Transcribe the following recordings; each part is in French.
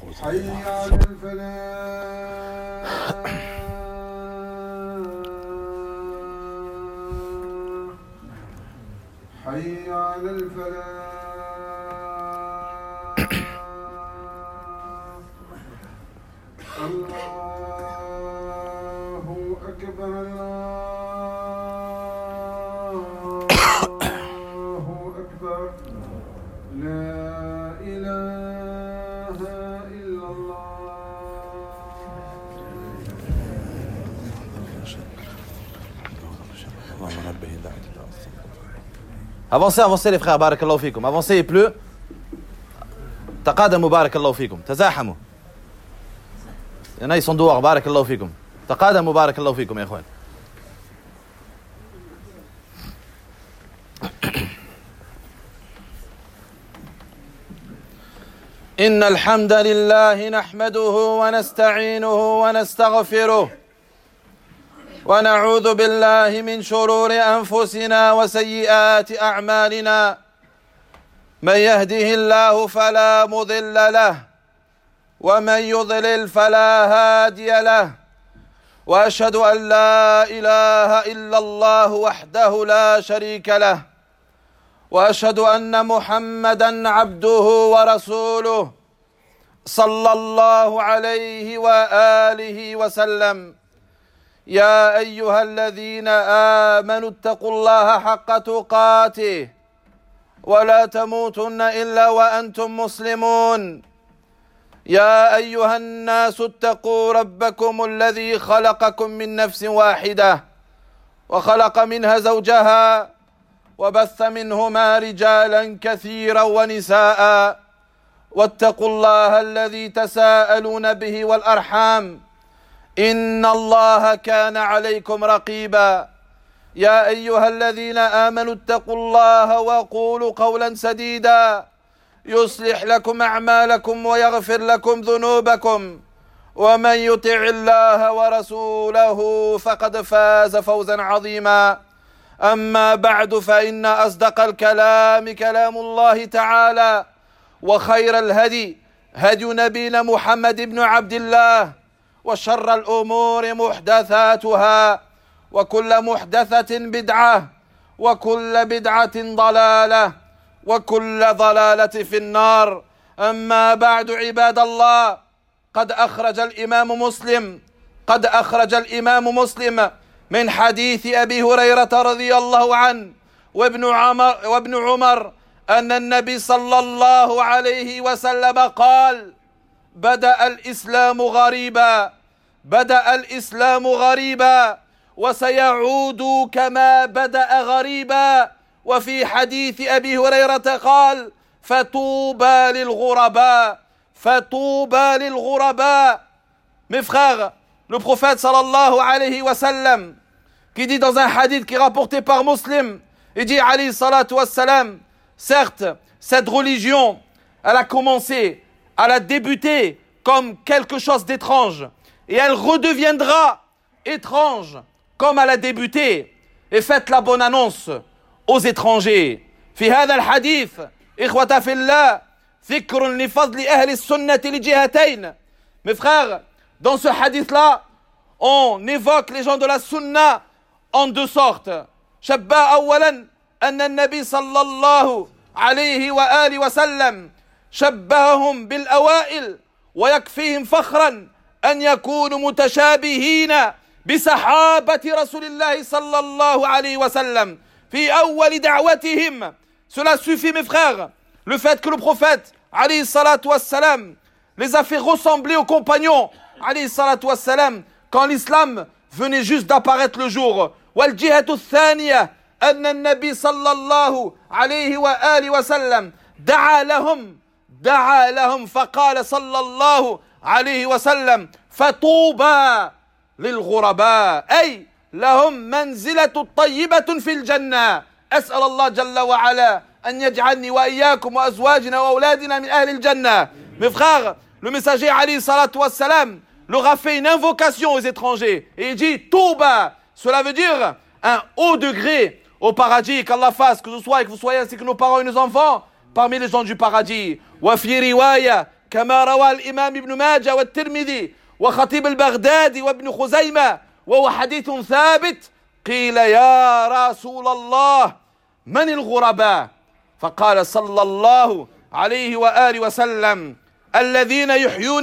حي على الفلاح حي على الفلاح الله أكبر الله أكبر لا إله إلا الله. Avancez, avancez les frères, barakallahu fikum. Avancez, il pleut. Taqadamu, barakallahu fikum. Tazahamu. Il y en a, ils sont dehors, barakallahu fikum. Taqadamu, barakallahu fikum, ya ikhwan. إن الحمد لله نحمده ونستعينه ونستغفره ونعوذ بالله من شرور أنفسنا وسيئات أعمالنا من يهده الله فلا مضل له ومن يضلل فلا هادي له وأشهد أن لا إله إلا الله وحده لا شريك له وأشهد أن محمدًا عبده ورسوله صلى الله عليه وآله وسلم. يا أيها الذين آمنوا اتقوا الله حق تقاته ولا تموتن إلا وأنتم مسلمون. يا أيها الناس اتقوا ربكم الذي خلقكم من نفس واحدة وخلق منها زوجها وبث منهما رجالا كثيرا ونساء واتقوا الله الذي تساءلون به والأرحام إن الله كان عليكم رقيبا. يا أيها الذين آمنوا اتقوا الله وقولوا قولا سديدا يصلح لكم أعمالكم ويغفر لكم ذنوبكم ومن يطع الله ورسوله فقد فاز فوزا عظيما. أما بعد فإن أصدق الكلام كلام الله تعالى وخير الهدي هدي نبينا محمد بن عبد الله وشر الأمور محدثاتها وكل محدثة بدعة وكل بدعة ضلالة وكل ضلالة في النار. أما بعد عباد الله قد أخرج الإمام مسلم من حديث أبي هريرة رضي الله عنه وابن عمر أن النبي صلى الله عليه وسلم قال: بدأ الإسلام غريبا وسيعود كما بدأ غريبا. وفي حديث أبي هريرة قال: فطوبى للغرباء. Mes frères, le prophète sallallahu alayhi wa sallam, qui dit dans un hadith qui est rapporté par Muslim, il dit alayhi salatu wassalam, certes, cette religion, elle a débuté comme quelque chose d'étrange, et elle redeviendra étrange comme elle a débuté. Et faites la bonne annonce aux étrangers. في هذا الحديث إخوة في الله ذكر لفضل أهل السنة لجهتين. Mes frères, dans ce hadith-là, on évoque les gens de la sunna en deux sortes. شبه أولا أن النبي صلى الله عليه وآله وسلم شبههم بالأوائل ويكفيهم فخرا أن يكونوا متشابهين بصحابة رسول الله صلى الله عليه وسلم في أول دعوتهم. Cela suffit, mes frères, le fait que le prophète عليه الصلاة والسلام les a fait ressembler aux compagnons عليه الصلاة والسلام quand l'islam venait juste d'apparaître le jour. والجهة الثانية أن النبي صلى الله عليه وآله وسلم دعا لهم فقال صلى الله عليه وسلم: فطوبى للغرباء، أي لهم منزلة طيبة في الجنة. أسأل الله جل وعلا أن يجعلني وإياكم وأزواجنا وأولادنا من أهل الجنة. Mes frères, le messager alayhi salatu wassalam leur a fait une invocation aux étrangers et il dit Touba. Cela veut dire un haut degré au paradis, qu'Allah fasse que ce soit et que vous soyez ainsi que nos parents et nos enfants parmi les gens du paradis. Wa fi riwaya, كما روى الإمام ابن ماجه والترمذي وخطيب البغدادي وابن خزيمة وهو حديث ثابت قيل يا رسول الله من الغرباء فقال صلى الله عليه وآله وسلم الذين يحيون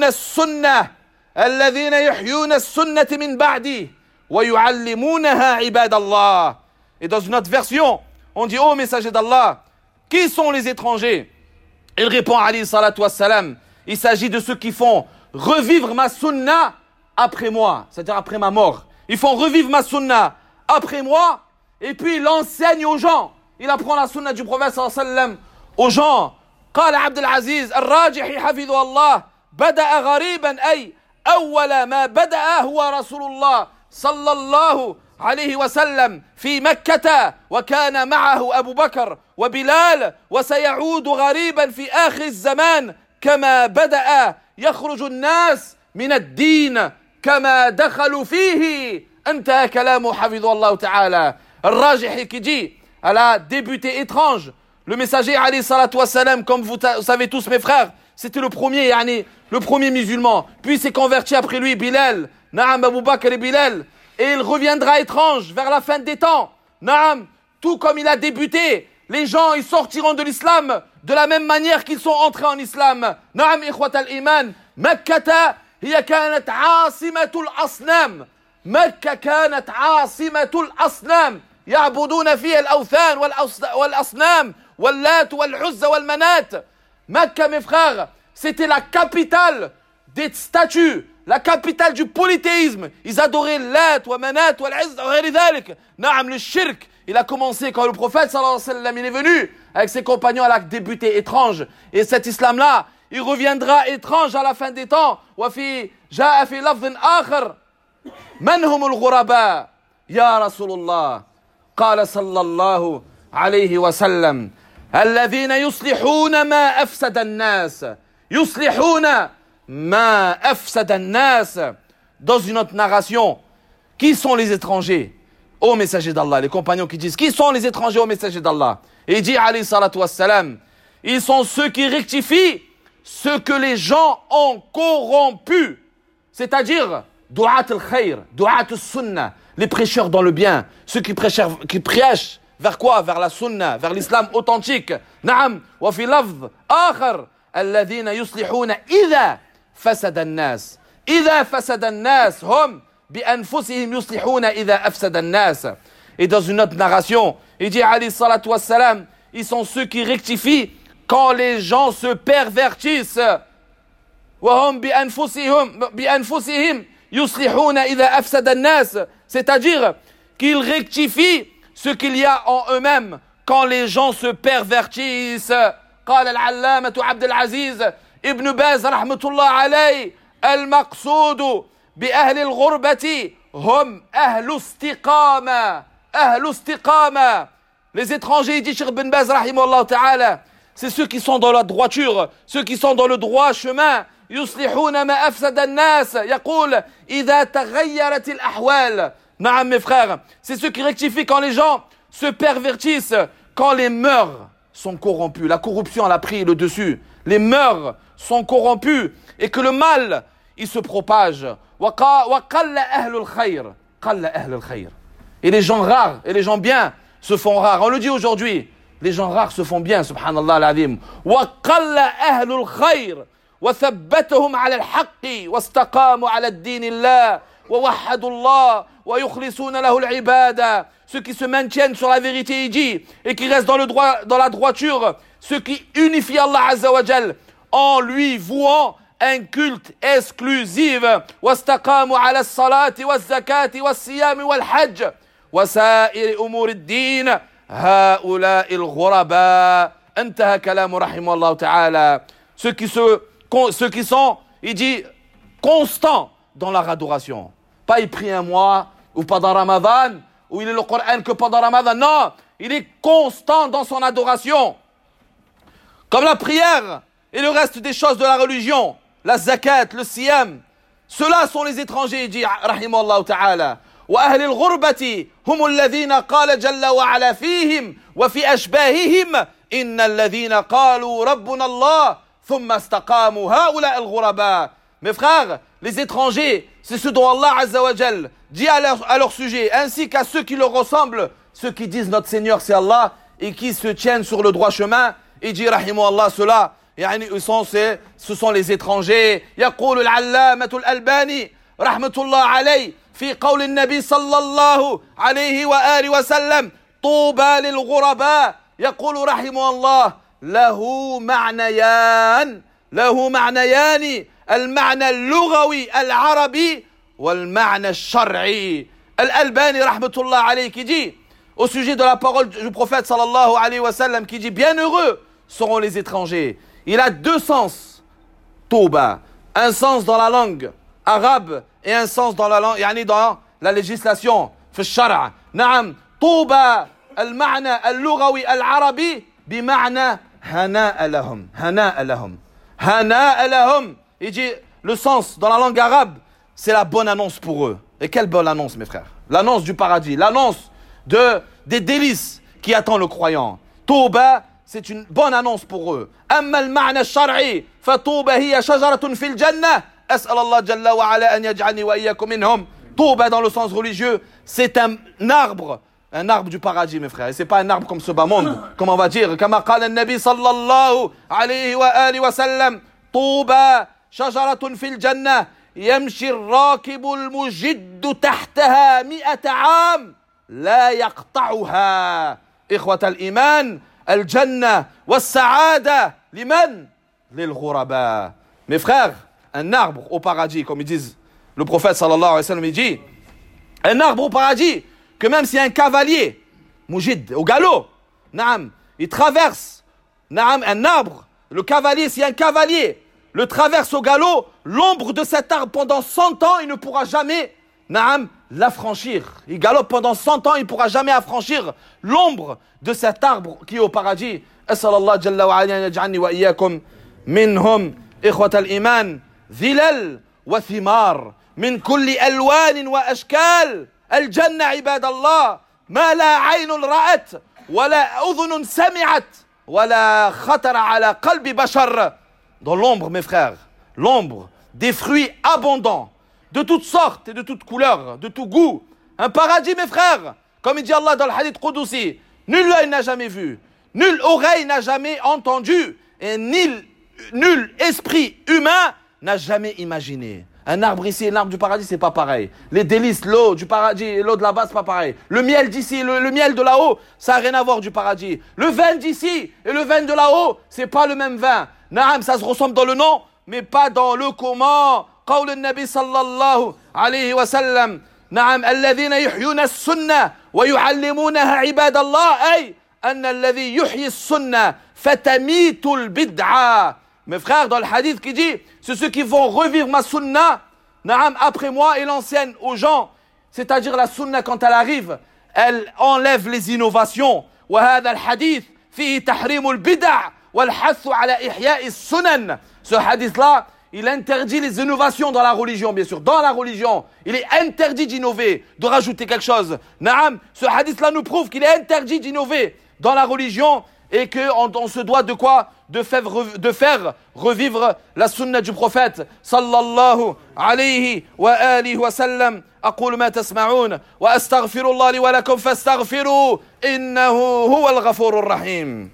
السنة من بعدي ويعلمونها عباد الله. Et dans une autre version, on dit ô messager d'Allah, qui sont les étrangers? Il répond alayhi salatu wassalam, il s'agit de ceux qui font revivre ma sunna après moi, c'est-à-dire après ma mort. Ils font revivre ma sunna après moi et puis il l'enseigne aux gens. Il apprend la sunna du prophète sallallahu alayhi wa sallam aux gens. قال عبد العزيز الراجحي حفظه الله بدأ غريبا أي أول ما بدأ هو رسول الله صلى الله عليه وسلم في مكة وكان معه أبو بكر وبلال وسيعود غريبا في آخر الزمان كما بدأ يخرج الناس من الدين كما دخلوا فيه. انتهى كلامه حفظه الله تعالى. الراجحي qui dit elle a débuté étrange. Le messager alayhi salatu wassalam, comme vous savez tous mes frères, c'était le premier musulman. Puis il s'est converti après lui Bilal, Naam Abu Bakr et Bilal. Et il reviendra étrange vers la fin des temps. Naam, tout comme il a débuté, les gens ils sortiront de l'islam de la même manière qu'ils sont entrés en islam. Naam ikhwat al-iman, Makkah hiya kanat asimatul asnam. Makkah kanat asimatul asnam. يعبدون فيها الأوثان والأصنام واللات والعزى والمنات. Makkah, mes frères, c'était la capitale des statues, la capitale du polythéisme. Ils adoraient Lat, wa Manat, wa Al-Izz, wa ghayri dhalik. Naam, le shirk, il a commencé quand le prophète sallallahu alayhi wa sallam il est venu avec ses compagnons, il a débuté étrange. Et cet islam-là, il reviendra étrange à la fin des temps. Wa fi ja'a fi lafdhin akhar man humul ghuraba ya Rasulullah. قال صلى الله عليه وسلم الذين يصلحون ما أفسد الناس يصلحون ما أفسد الناس. Dans une autre narration, qui sont les étrangers ô messager d'Allah? Les compagnons qui disent qui sont les étrangers ô messager d'Allah? Et il dit alayhi salatu wassalam, ils sont ceux qui rectifient ce que les gens ont corrompu, c'est-à-dire du'at al-khayr, du'at al-sunnah, les prêcheurs dans le bien, ceux qui prêchent vers quoi? Vers la sunna, vers l'islam authentique. Naam, wa fi lafz akhar alladhina yuslihuna idha fasada an-nas. Idha fasada an-nas hum bi anfusihim yuslihuna idha afsada an-nas. Et dans une autre narration, il dit alayhi salatu wassalam, ils sont ceux qui rectifient quand les gens se pervertissent. Wa hum bi anfusihim yuslihuna idha afsada an-nas. C'est-à-dire qu'ils rectifient ce qu'il y a en eux-mêmes quand les gens se pervertissent. قال العلامة عبد العزيز ابن باز رحمة الله عليه المقصود بأهل الغربة هم أهل استقامة. Les étrangers, dit Cheikh Ben Baz rahimahullah ta'ala, c'est ceux qui sont dans la droiture, ceux qui sont dans le droit chemin. يصلحون ما أفسد الناس يقول إذا تغيرت الأحوال. Naam, mes frères, c'est ceux qui rectifient quand les gens se pervertissent, quand les mœurs sont corrompues, la corruption elle a pris le dessus, les mœurs sont corrompues et que le mal il se propage. وقل أهل الخير قل أهل الخير. Et les gens rares et les gens bien se font rares. On le dit aujourd'hui, les gens rares se font bien, subhanallah al-azim. وقل أهل الخير وثبتهم على الحق واستقاموا على الدين الله ووحدوا الله ويخلصون له العبادة. Ceux qui se maintiennent sur la vérité, il dit, et qui restent dans le droit, dans la droiture, ceux qui unifient Allah Azza wa Jal en lui vouant un culte exclusif. واستقاموا على الصلاة والزكاة والصيام والحج وسائر أمور الدين هؤلاء الغرباء. انتهى كلام رحمه الله تعالى. Ceux qui sont, il dit, constants dans leur adoration. Pas il prie un mois, ou pendant Ramadan, ou il est le Coran que pendant Ramadan. Non, il est constant dans son adoration. Comme la prière et le reste des choses de la religion, la zakat, le siyam. Ceux-là sont les étrangers, il dit, rahimahullah ta'ala. وأهل الغربة هم الذين قال جل وعلا فيهم وفي أشباههم إن الذين قالوا ربنا الله ثم استقاموا هؤلاء الغرباء. Mes frères, les étrangers, c'est ceux dont Allah Azza wa Jal dit à leur sujet, ainsi qu'à ceux qui leur ressemblent, ceux qui disent notre Seigneur c'est Allah et qui se tiennent sur le droit chemin. Et dit rahimu Allah cela, ce sont les étrangers. يقول العلامة الألباني رحمة الله عليه في قول النبي صلى الله عليه وآله وسلم طوبى للغرباء. يقول رحمه الله له معنيان المعنى اللغوي العربي والمعنى الشرعي. Al-Albani rahmatullah alayhi qui dit au sujet de la parole du prophète sallallahu alayhi wa sallam qui dit bienheureux seront les étrangers. Il a deux sens. Touba, un sens dans la langue arabe et un sens dans la langue dans la législation في الشرع. نعم طوبى المعنى اللغوي العربي بمعنى هناء لهم. Il dit le sens dans la langue arabe, c'est la bonne annonce pour eux. Et quelle bonne annonce, mes frères. L'annonce du paradis, l'annonce des délices qui attend le croyant. Touba, c'est une bonne annonce pour eux. أما المعنى الشرعي فطوبى هي شجرة في الجنة أسأل الله جل وعلا أن يجعلني وإياكم منهم. Touba dans le sens religieux, c'est un arbre du paradis, mes frères. Et c'est pas un arbre comme ce bas monde, comme on va dire. كما قال النبي صلى الله عليه وآله وسلم طوبى شجرة في الجنة يمشي الراكب المجد تحتها 100 عام لا يقطعها. إخوة الإيمان الجنة والسعادة لمن؟ للغرباء. Mes frères, un arbre au paradis, comme ils disent, le prophète sallallahu alayhi wa sallam, il dit, un arbre au paradis, que même si un cavalier, mujid, au galop, naam, il traverse, naam, un arbre, le cavalier, si un cavalier le traverse au galop, l'ombre de cet arbre pendant 100 ans, il ne pourra jamais, naam, l'affranchir. Il galope pendant 100 ans, il ne pourra jamais affranchir l'ombre de cet arbre qui est au paradis. As'alallah jalla wa ala yaj'alni wa iyyakum minhum ikhwat al-iman dhilal wa thimar min kulli alwan wa ashkal. الجنة عباد الله ما لا عين رأت ولا أذن سمعت ولا خطر على قلب بشر. Dans l'ombre, mes frères, l'ombre des fruits abondants, de toutes sortes et de toutes couleurs, de tout goût. Un paradis, mes frères, comme il dit Allah dans le hadith Qudusi, nul œil n'a jamais vu, nulle oreille n'a jamais entendu, et nul esprit humain n'a jamais imaginé. Un arbre ici et un arbre du paradis, c'est pas pareil. Les délices, l'eau du paradis et l'eau de là-bas, c'est pas pareil. Le miel d'ici, le miel de là-haut, ça n'a rien à voir du paradis. Le vin d'ici et le vin de là-haut, c'est pas le même vin. Naam, ça se ressemble dans le nom, mais pas dans le comment. قول النبي صلى الله عليه وسلم نعم الذين يحيون السنة ويعلمونها عباد الله أي أن الذي يحيي السنة فتميت البدعة. Mes frères, dans le hadith qui dit, c'est ceux qui vont revivre ma sunna, naam, après moi, et l'enseigne aux gens. C'est-à-dire la sunna, quand elle arrive, elle enlève les innovations. وهذا الحديث فيه تحريم البدع والحث على إحياء السنن. Ce hadith-là, il interdit les innovations dans la religion, bien sûr. Dans la religion, il est interdit d'innover, de rajouter quelque chose. Naam, ce hadith-là nous prouve qu'il est interdit d'innover dans la religion et qu'on se doit de quoi? De faire revivre la sunna du prophète sallallahu alayhi wa alihi wa sallam. أقول ما تسمعون وأستغفر الله لي ولكم فاستغفروا إنه هو الغفور الرحيم.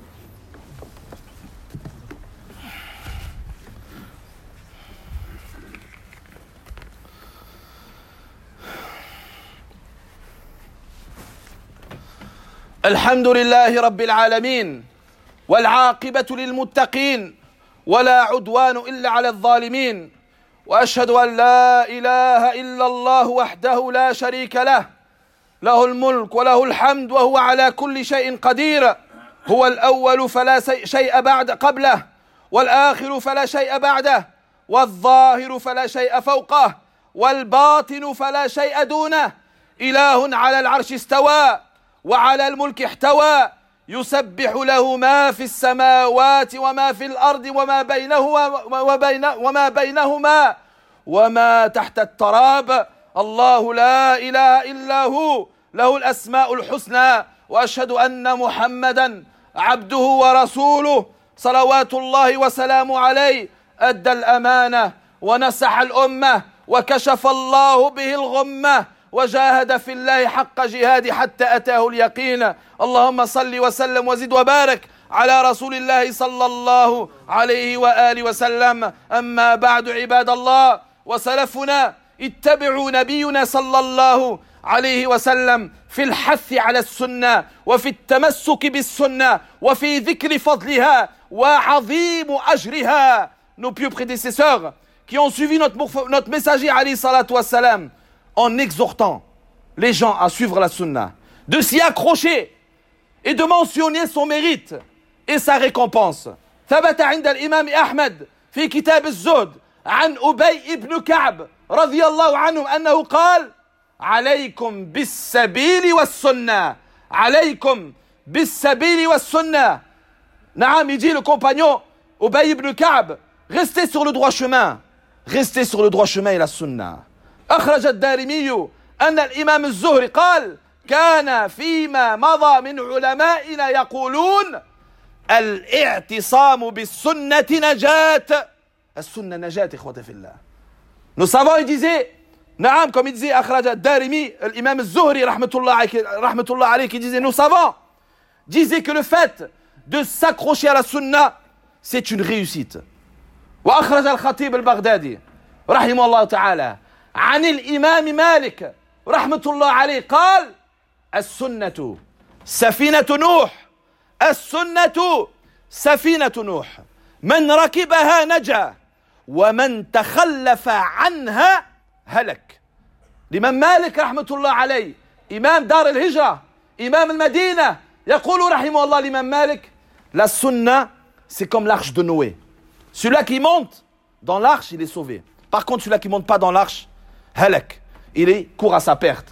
الحمد لله رب العالمين والعاقبة للمتقين ولا عدوان إلا على الظالمين وأشهد أن لا إله إلا الله وحده لا شريك له له الملك وله الحمد وهو على كل شيء قدير. هو الأول فلا شيء بعد قبله والآخر فلا شيء بعده والظاهر فلا شيء فوقه والباطن فلا شيء دونه. إله على العرش استوى وعلى الملك احتوى يسبح له ما في السماوات وما في الأرض وما بينهما وما تحت التراب. الله لا إله إلا هو له الأسماء الحسنى وأشهد أن محمدا عبده ورسوله صلوات الله وسلامه عليه أدى الأمانة ونصح الأمة وكشف الله به الغمة وجاهد في الله حق جهاده حتى أتاه اليقين. اللهم صل وسلم وزد وبارك على رسول الله صلى الله عليه وآله وسلم. أما بعد عباد الله، وسلفنا اتبعوا نبينا صلى الله عليه وسلم في الحث على السنة وفي التمسك بالسنة وفي ذكر فضلها وعظيم أجرها. Nos pieux prédécesseurs qui ont suivi notre messager alayhi salatu wassalam en exhortant les gens à suivre la sunna, de s'y accrocher et de mentionner son mérite et sa récompense. ثبت عند الإمام أحمد في كتاب الزهد عن أبي بن كعب رضي الله عنه أنه قال: عليكم بالسبيل والسنة، عليكم بالسبيل والسنة. نعم، il dit le compagnon Ubay ibn Ka'b, restez sur le droit chemin, restez sur le droit chemin et la sunna. أخرج الدارمي أن الإمام الزهري قال: كان فيما مضى من علمائنا يقولون الاعتصام بالسنة نجاة. السنة نجاة إخوة في الله. Nos savants, ils disaient, نعم, comme il disait أخرج الدارمي, l'imam الزهري rahmatullah alayhi, qui disait, nos savants disaient que le fait de s'accrocher à la sunna, c'est une réussite. وأخرج الخطيب البغدادي رحمه الله تعالى عن الإمام مالك رحمة الله عليه قال: السنة سفينة نوح، السنة سفينة نوح، من ركبها نجا ومن تخلف عنها هلك. الإمام مالك رحمة الله عليه إمام دار الهجرة، إمام المدينة، يقول رحمه الله الإمام مالك: la sunna c'est comme l'arche de Noé. Celui-là qui monte dans l'arche, il est sauvé. Par contre, celui-là qui ne monte pas dans l'arche, halak, il est court à sa perte.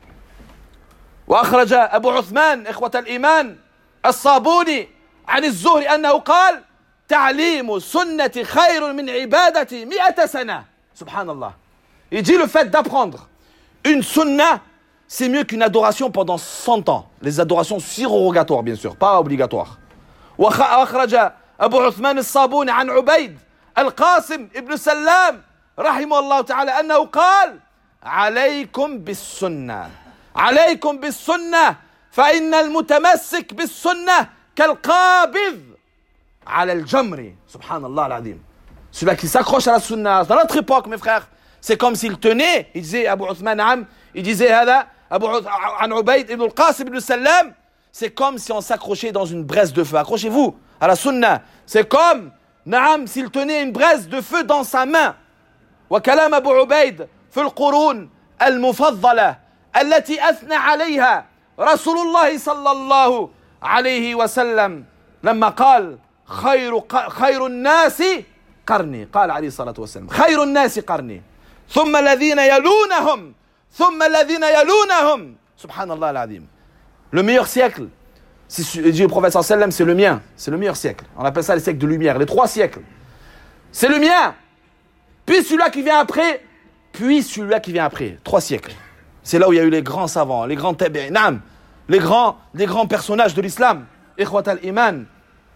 وأخرج أبو عثمان إخوة الإيمان الصابوني عن الزهري أنه قال: تعليم سنة خير من عبادة 100 سنة. Subhanallah. Il dit le fait d'apprendre une sunna, c'est mieux qu'une adoration pendant 100 ans. Les adorations surrogatoires, bien sûr, pas obligatoires. وأخرج أبو عثمان الصابوني عن عبيد القاسم ابن سلام رحمه الله تعالى أنه قال: عليكم بالسنة، عليكم بالسنة، فإن المتمسك بالسنة كالقابض على الجمر. Subhanallah al-Azim. Celui qui s'accroche à la sunna dans notre époque, mes frères, c'est comme s'il tenait, il disait Abu Uthman Am, il disait هذا عن عبيد ابن القاسم ابن سلام, c'est comme si on s'accrochait dans une braise de feu. Accrochez-vous à la sunna. C'est comme, naam, s'il tenait une braise de feu dans sa main. وكلام أبو عبيد في القرون المفضلة التي أثنى عليها رسول الله صلى الله عليه وسلم لما قال خير الناس قرني، قال عليه الصلاة والسلام: خير الناس قرني ثم الذين يلونهم ثم الذين يلونهم. سبحان الله العظيم. Le meilleur siècle, dit le prophète sallallahu alayhi wa sallam, c'est le mien. C'est le meilleur siècle. On appelle ça les siècles de lumière, les 3 siècles. C'est le mien. Puis celui-là qui vient après. Puis celui-là qui vient après. 3 siècles. C'est là où il y a eu les grands savants, les grands tabi'in, les grands personnages de l'islam. Ikhwat al-iman.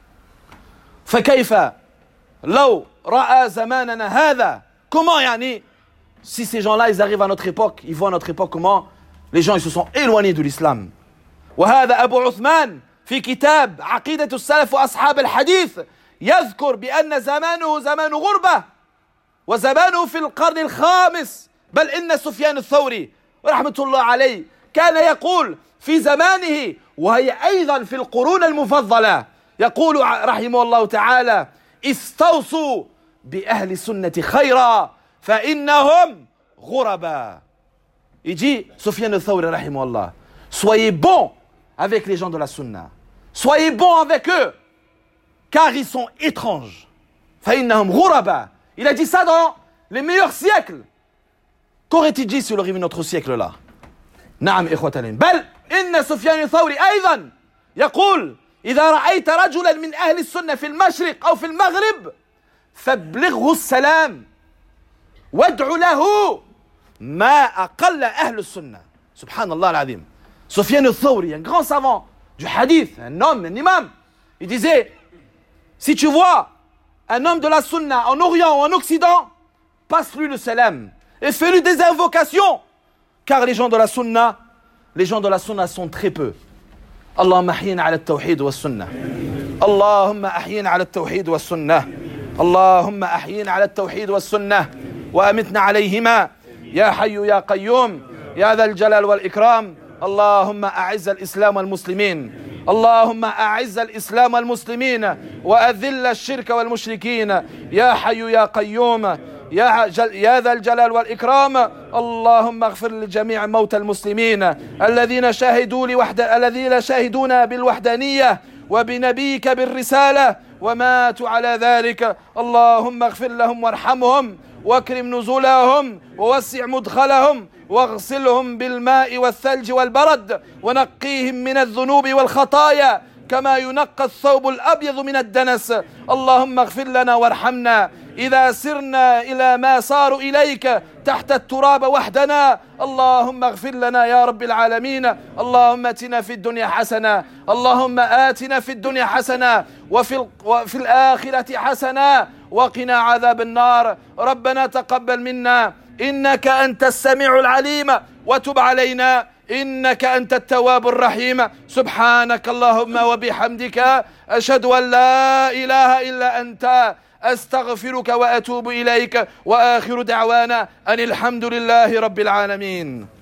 فكيف لو رأى زماننا هذا. Comment يعني, si ces gens-là ils arrivent à notre époque, ils voient à notre époque comment les gens ils se sont éloignés de l'islam. وهذا أبو عثمان في كتاب عقيدة السلف وأصحاب الحديث يذكر بأن زمانه زمان غربة وزمانه في القرن الخامس. بل إن سفيان الثوري رحمة الله عليه كان يقول في زمانه وهي أيضا في القرون المفضلة، يقول رحمه الله تعالى: استوصوا بأهل السنة خيرا فإنهم غربا. Il dit, Sufyan al-Thawri رحمه الله: soyez bons avec les gens de la sunna, soyez bons avec eux car ils sont étranges. فإنهم غربا. Il a dit ça dans les meilleurs siècles. Qu'aurait-il dit s'il aurait vu notre siècle là? نعم إخوة العلم. بل إن سفيان الثوري أيضا يقول: إذا رأيت رجلا من أهل السنة في المشرق أو في المغرب فابلغه السلام وادع له ما أقل أهل السنة. Subhanallah al-Azim. Sufyan al-Thawri, un grand savant du hadith, un homme, un imam, il disait: Si tu vois un homme de la sunna en Orient ou en Occident, passe-lui le salam et fais-lui des invocations, car les gens de la sunna sont très peu. اللهم احينا على التوحيد والسنة اللهم احينا على التوحيد والسنة اللهم احينا على التوحيد والسنة وامتنا عليهما يا حي يا قيوم يا ذا الجلال والإكرام. اللهم أعز الإسلام والمسلمين اللهم أعز الإسلام والمسلمين وأذل الشرك والمشركين يا حي يا قيوم يا ذا الجلال والإكرام. اللهم اغفر لجميع موتى المسلمين الذين شاهدون بالوحدانية وبنبيك بالرسالة وماتوا على ذلك. اللهم اغفر لهم وارحمهم واكرم نزلهم ووسع مدخلهم واغسلهم بالماء والثلج والبرد ونقيهم من الذنوب والخطايا كما ينقى الثوب الأبيض من الدنس. اللهم اغفر لنا وارحمنا إذا سرنا إلى ما صاروا إليك تحت التراب وحدنا. اللهم اغفر لنا يا رب العالمين. اللهم آتنا في الدنيا حسنة اللهم آتنا في الدنيا حسنة وفي الآخرة حسنة وقنا عذاب النار. ربنا تقبل منا إنك أنت السميع العليم وتب علينا إنك أنت التواب الرحيم. سبحانك اللهم وبحمدك أشهد أن لا إله إلا أنت أستغفرك وأتوب إليك وآخر دعوانا أن الحمد لله رب العالمين.